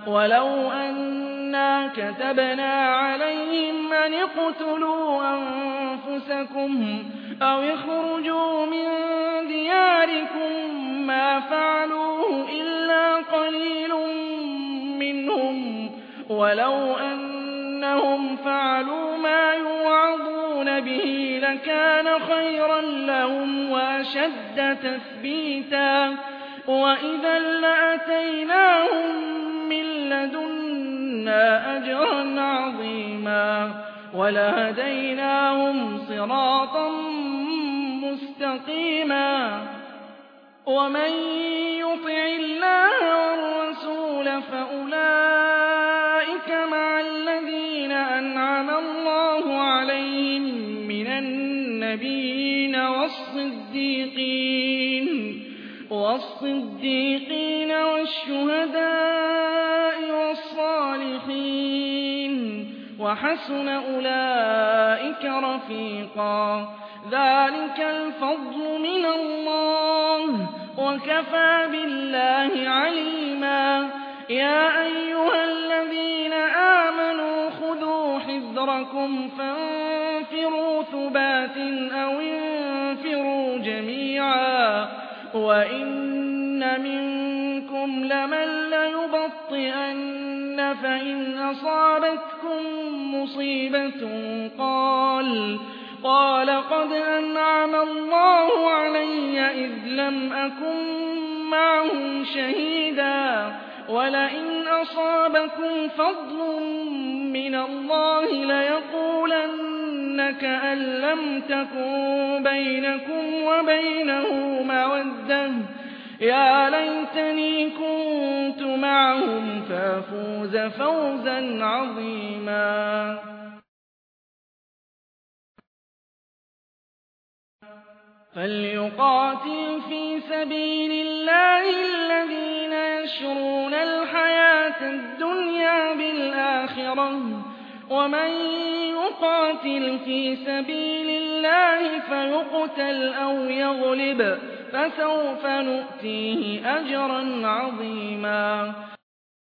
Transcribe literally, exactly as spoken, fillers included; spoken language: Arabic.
ولو أنا كتبنا عليهم أن اقتلوا أنفسكم أو اخرجوا من دياركم ما فعلوه إلا قليل منهم ولو أنهم فعلوا ما يوعظون به لكان خيرا لهم وأشد تثبيتا وإذا لآتيناهم من لدنا أجرا عظيما ولهديناهم صراطا مستقيما ومن يطع الله والرسول فأولئك مع الذين أنعم الله عليهم من النبيين والصديقين والصديقين والشهداء والصالحين وحسن أولئك رفيقا ذلك الفضل من الله وكفى بالله عليما يا أيها الذين آمنوا خذوا حذركم فانفروا ثبات أو انفروا جميعا وإن منكم لمن ليبطئن فإن أصابتكم مصيبة قال قال قد أنعم الله علي إذ لم أكن معهم شهيدا ولئن أصابكم فضل من الله ليقولن كأن لم تكن بينكم وبينه مودة يا ليتني كنت معهم فافوز فوزا عظيما فليقاتل في سبيل الله الذين يشرون الحياة الدنيا بالآخرة ومن يقاتل في سبيل الله فيقتل أو يغلب فسوف نؤتيه أجرا عظيما